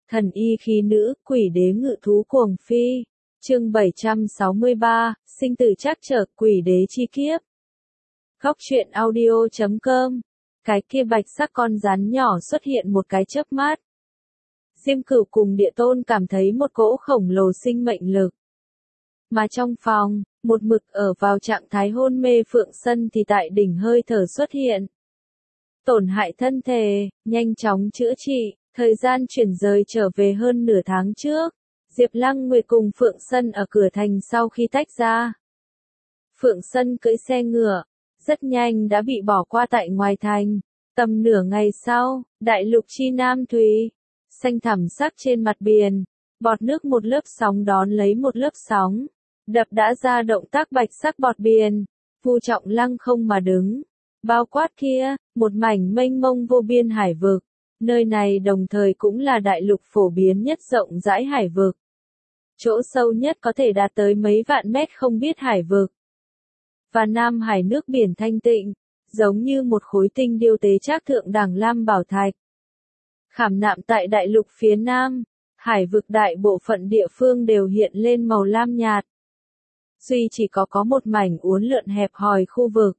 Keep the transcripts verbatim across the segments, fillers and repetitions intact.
Thần y khí nữ, quỷ đế ngự thú cuồng phi. Chương bảy trăm sáu mươi ba, sinh tử trắc trở, quỷ đế chi kiếp. Góc truyện audio chấm com. Cái kia bạch sắc con rắn nhỏ xuất hiện một cái chớp mắt. Diêm Cửu cùng Địa Tôn cảm thấy một cỗ khổng lồ sinh mệnh lực. Mà trong phòng, một mực ở vào trạng thái hôn mê Phượng Sân thì tại đỉnh hơi thở xuất hiện. Tổn hại thân thể, nhanh chóng chữa trị, thời gian chuyển rời trở về hơn nửa tháng trước. Diệp Lăng Nguyệt cùng Phượng Sân ở cửa thành sau khi tách ra. Phượng Sân cưỡi xe ngựa, rất nhanh đã bị bỏ qua tại ngoài thành. Tầm nửa ngày sau, đại lục chi nam thủy, xanh thẳm sắc trên mặt biển, bọt nước một lớp sóng đón lấy một lớp sóng, đập đã ra động tác bạch sắc bọt biển, Vu Trọng lăng không mà đứng. Bao quát kia, một mảnh mênh mông vô biên hải vực, nơi này đồng thời cũng là đại lục phổ biến nhất rộng rãi hải vực. Chỗ sâu nhất có thể đạt tới mấy vạn mét không biết hải vực. Và Nam Hải nước biển thanh tịnh, giống như một khối tinh điêu tế trác thượng đẳng lam bảo thạch. Khảm nạm tại đại lục phía Nam, hải vực đại bộ phận địa phương đều hiện lên màu lam nhạt. Duy chỉ có có một mảnh uốn lượn hẹp hòi khu vực.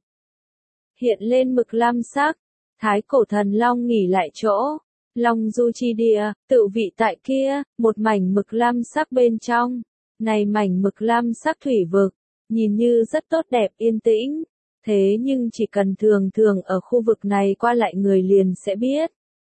Hiện lên mực lam sắc, Thái Cổ Thần Long nghỉ lại chỗ. Long du chi địa, tự vị tại kia, một mảnh mực lam sắc bên trong. Này mảnh mực lam sắc thủy vực, nhìn như rất tốt đẹp yên tĩnh. Thế nhưng chỉ cần thường thường ở khu vực này qua lại người liền sẽ biết.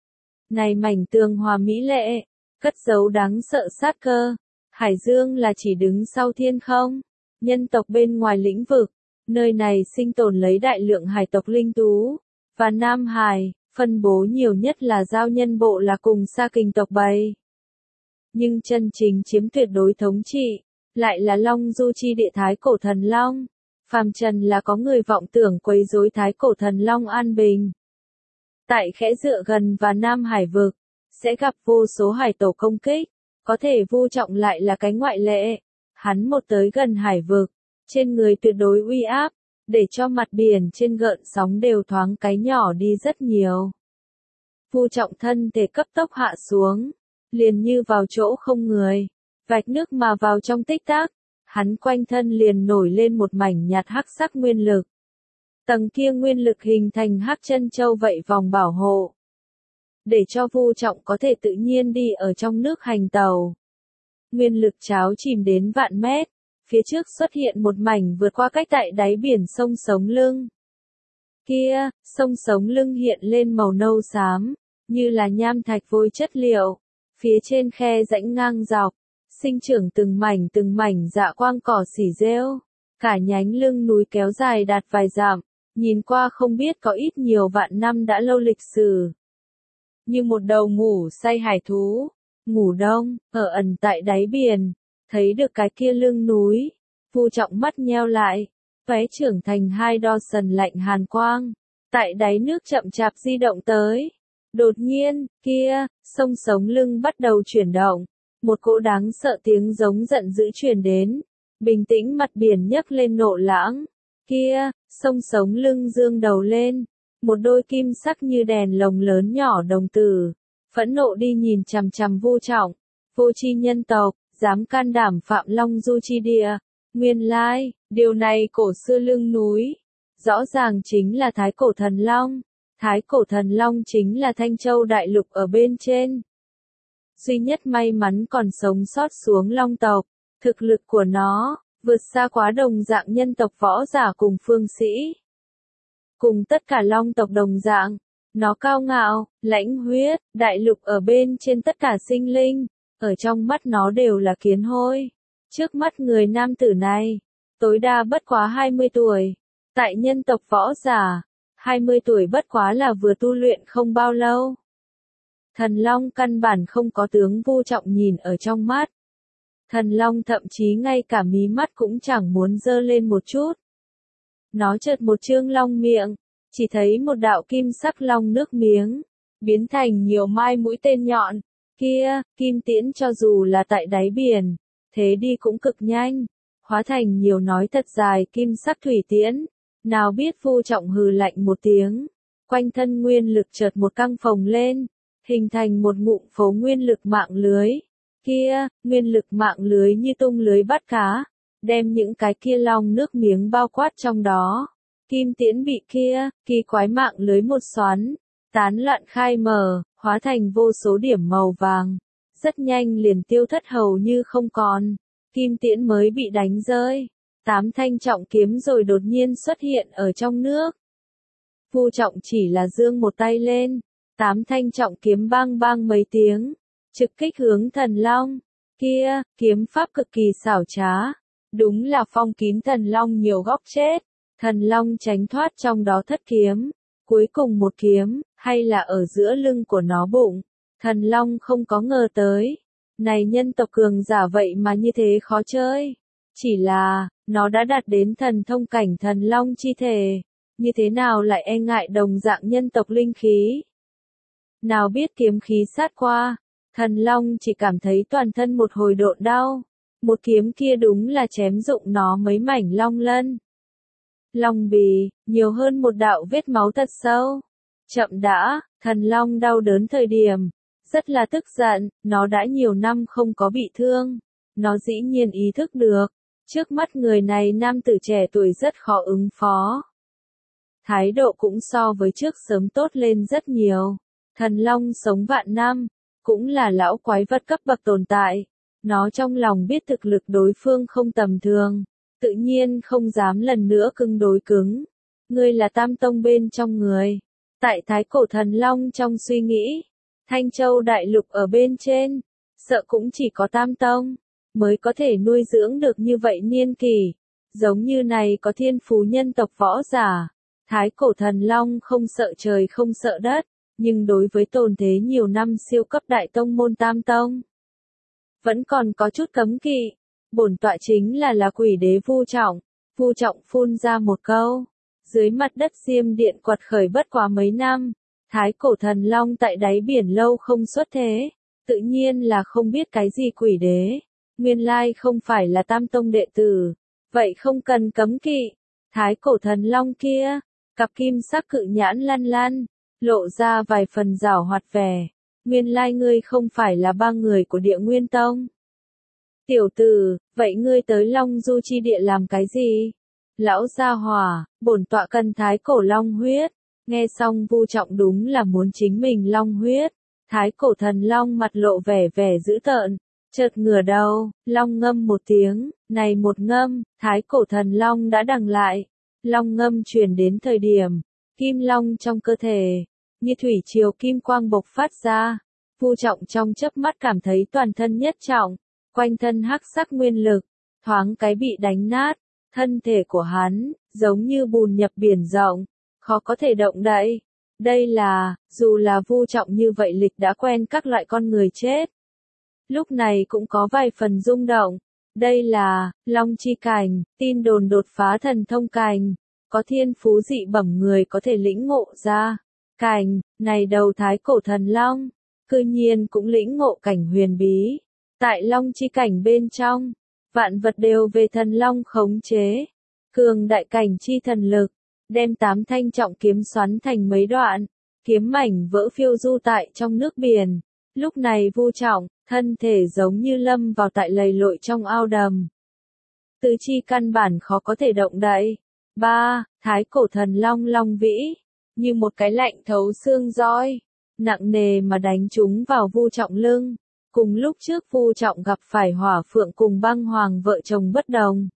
Này mảnh tường hòa mỹ lệ, cất giấu đáng sợ sát cơ. Hải dương là chỉ đứng sau thiên không. Nhân tộc bên ngoài lĩnh vực, nơi này sinh tồn lấy đại lượng hải tộc linh tú. Và Nam Hải, phân bố nhiều nhất là giao nhân bộ là cùng Sa Kình tộc bầy. Nhưng chân chính chiếm tuyệt đối thống trị, lại là Long Du chi địa Thái Cổ Thần Long. Phàm trần là có người vọng tưởng quấy rối Thái Cổ Thần Long an bình. Tại khẽ dựa gần và Nam Hải vực, sẽ gặp vô số hải tổ công kích, có thể Vu Trọng lại là cái ngoại lệ. Hắn một tới gần hải vực, trên người tuyệt đối uy áp, để cho mặt biển trên gợn sóng đều thoáng cái nhỏ đi rất nhiều. Vu Trọng thân thể cấp tốc hạ xuống, liền như vào chỗ không người, vạch nước mà vào trong tích tắc, hắn quanh thân liền nổi lên một mảnh nhạt hắc sắc nguyên lực. Tầng kia nguyên lực hình thành hắc chân châu vậy vòng bảo hộ, để cho Vu Trọng có thể tự nhiên đi ở trong nước hành tàu. Nguyên lực cháo chìm đến vạn mét. Phía trước xuất hiện một mảnh vượt qua cách tại đáy biển sông Sống Lưng. Kia, sông Sống Lưng hiện lên màu nâu xám, như là nham thạch vôi chất liệu. Phía trên khe rãnh ngang dọc, sinh trưởng từng mảnh từng mảnh dạ quang cỏ xỉ rêu. Cả nhánh lưng núi kéo dài đạt vài dặm, nhìn qua không biết có ít nhiều vạn năm đã lâu lịch sử. Như một đầu ngủ say hải thú, ngủ đông, ở ẩn tại đáy biển. Thấy được cái kia lưng núi, Vu Trọng mắt nheo lại, vé trưởng thành hai đo sần lạnh hàn quang, tại đáy nước chậm chạp di động tới. Đột nhiên, kia, sông Sống Lưng bắt đầu chuyển động, một cỗ đáng sợ tiếng giống giận dữ truyền đến, bình tĩnh mặt biển nhấc lên nộ lãng. Kia, sông Sống Lưng dương đầu lên, một đôi kim sắc như đèn lồng lớn nhỏ đồng tử, phẫn nộ đi nhìn chằm chằm Vu Trọng, vô tri nhân tộc. Dám can đảm phạm Long Du chi địa, nguyên lai, điều này cổ xưa lưng núi, rõ ràng chính là Thái Cổ Thần Long, Thái Cổ Thần Long chính là Thanh Châu đại lục ở bên trên. Duy nhất may mắn còn sống sót xuống Long tộc, thực lực của nó, vượt xa quá đồng dạng nhân tộc võ giả cùng phương sĩ. Cùng tất cả Long tộc đồng dạng, nó cao ngạo, lãnh huyết, đại lục ở bên trên tất cả sinh linh. Ở trong mắt nó đều là kiến hôi. Trước mắt người nam tử này, tối đa bất quá hai mươi tuổi. Tại nhân tộc võ giả, hai mươi tuổi bất quá là vừa tu luyện không bao lâu. Thần Long căn bản không có tướng Vu Trọng nhìn ở trong mắt. Thần Long thậm chí ngay cả mí mắt cũng chẳng muốn dơ lên một chút. Nó chợt một trương long miệng, chỉ thấy một đạo kim sắc long nước miếng, biến thành nhiều mai mũi tên nhọn. Kia, kim tiễn cho dù là tại đáy biển, thế đi cũng cực nhanh, hóa thành nhiều nói thật dài kim sắc thủy tiễn. Nào biết Vu Trọng hừ lạnh một tiếng, quanh thân nguyên lực chợt một căng phồng lên, hình thành một ngụm phố nguyên lực mạng lưới. Kia, nguyên lực mạng lưới như tung lưới bắt cá, đem những cái kia long nước miếng bao quát trong đó. Kim tiễn bị kia, kỳ quái mạng lưới một xoắn, tán loạn khai mở, hóa thành vô số điểm màu vàng. Rất nhanh liền tiêu thất hầu như không còn. Kim tiễn mới bị đánh rơi. Tám thanh trọng kiếm rồi đột nhiên xuất hiện ở trong nước. Vu Trọng chỉ là giương một tay lên. Tám thanh trọng kiếm bang bang mấy tiếng. Trực kích hướng thần long. Kia, kiếm pháp cực kỳ xảo trá. Đúng là phong kín thần long nhiều góc chết. Thần long tránh thoát trong đó thất kiếm. Cuối cùng một kiếm, hay là ở giữa lưng của nó bụng. Thần long không có ngờ tới. Này nhân tộc cường giả vậy mà như thế khó chơi. Chỉ là, nó đã đạt đến thần thông cảnh thần long chi thể. Như thế nào lại e ngại đồng dạng nhân tộc linh khí. Nào biết kiếm khí sát qua. Thần long chỉ cảm thấy toàn thân một hồi độn đau. Một kiếm kia đúng là chém rụng nó mấy mảnh long lân. Long bì, nhiều hơn một đạo vết máu thật sâu. Chậm đã, thần long đau đớn thời điểm. Rất là tức giận, nó đã nhiều năm không có bị thương. Nó dĩ nhiên ý thức được. Trước mắt người này nam tử trẻ tuổi rất khó ứng phó. Thái độ cũng so với trước sớm tốt lên rất nhiều. Thần long sống vạn năm, cũng là lão quái vật cấp bậc tồn tại. Nó trong lòng biết thực lực đối phương không tầm thường. Tự nhiên không dám lần nữa cứng đối cứng. Ngươi là tam tông bên trong người. Tại thái cổ thần long trong suy nghĩ. Thanh Châu đại lục ở bên trên. Sợ cũng chỉ có tam tông. Mới có thể nuôi dưỡng được như vậy niên kỷ. Giống như này có thiên phú nhân tộc võ giả. Thái cổ thần long không sợ trời không sợ đất. Nhưng đối với tồn thế nhiều năm siêu cấp đại tông môn tam tông. Vẫn còn có chút cấm kỵ. Bổn tọa chính là là quỷ đế Vu Trọng. Vu Trọng phun ra một câu. Dưới mặt đất Diêm Điện quật khởi bất quá mấy năm. Thái cổ thần long tại đáy biển lâu không xuất thế. Tự nhiên là không biết cái gì quỷ đế. Nguyên lai không phải là tam tông đệ tử. Vậy không cần cấm kỵ. Thái cổ thần long kia. Cặp kim sắc cự nhãn lăn lăn. Lộ ra vài phần giảo hoạt vẻ. Nguyên lai ngươi không phải là ba người của Địa Nguyên Tông. Tiểu tử, vậy ngươi tới Long Du chi địa làm cái gì? Lão gia hỏa, bổn tọa cần thái cổ long huyết. Nghe xong Vu Trọng đúng là muốn chính mình long huyết. Thái cổ thần long mặt lộ vẻ vẻ dữ tợn. Chợt ngửa đầu, long ngâm một tiếng, này một ngâm, thái cổ thần long đã đằng lại. Long ngâm truyền đến thời điểm, kim long trong cơ thể, như thủy triều kim quang bộc phát ra. Vu Trọng trong chớp mắt cảm thấy toàn thân nhất trọng, quanh thân hắc sắc nguyên lực, thoáng cái bị đánh nát, thân thể của hắn, giống như bùn nhập biển rộng, khó có thể động đậy. Đây là, dù là Vu Trọng như vậy lịch đã quen các loại con người chết. Lúc này cũng có vài phần rung động. Đây là, Long Chi Cảnh, tin đồn đột phá thần thông cảnh. Có thiên phú dị bẩm người có thể lĩnh ngộ ra. Cảnh, này đầu thái cổ thần long. Cư nhiên cũng lĩnh ngộ cảnh huyền bí. Tại Long Chi Cảnh bên trong, vạn vật đều về thần long khống chế. Cường đại cảnh chi thần lực, đem tám thanh trọng kiếm xoắn thành mấy đoạn. Kiếm mảnh vỡ phiêu du tại trong nước biển. Lúc này Vu Trọng, thân thể giống như lâm vào tại lầy lội trong ao đầm. Tứ chi căn bản khó có thể động đậy. Ba, thái cổ thần long long vĩ, như một cái lạnh thấu xương roi, nặng nề mà đánh trúng vào Vu Trọng lưng. Cùng lúc trước Vu Trọng gặp phải Hỏa Phượng cùng Băng Hoàng vợ chồng bất đồng.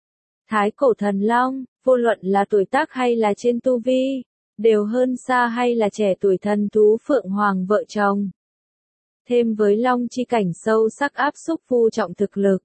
Thái cổ thần long, vô luận là tuổi tác hay là trên tu vi, đều hơn xa hay là trẻ tuổi thần thú Phượng Hoàng vợ chồng. Thêm với Long Chi Cảnh sâu sắc áp xúc Vu Trọng thực lực.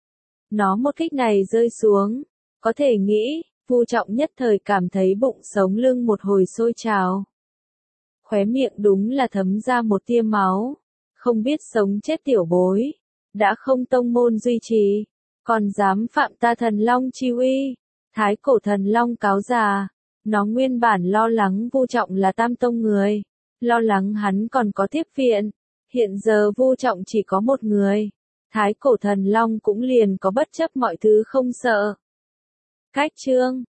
Nó một kích này rơi xuống, có thể nghĩ, Vu Trọng nhất thời cảm thấy bụng sống lưng một hồi sôi trào. Khóe miệng đúng là thấm ra một tia máu, không biết sống chết tiểu bối, đã không tông môn duy trì, còn dám phạm ta thần long chi uy. Thái cổ thần long cáo già, nó nguyên bản lo lắng Vu Trọng là tam tông người, lo lắng hắn còn có tiếp viện. Hiện giờ Vu Trọng chỉ có một người, thái cổ thần long cũng liền có bất chấp mọi thứ không sợ. Cách chương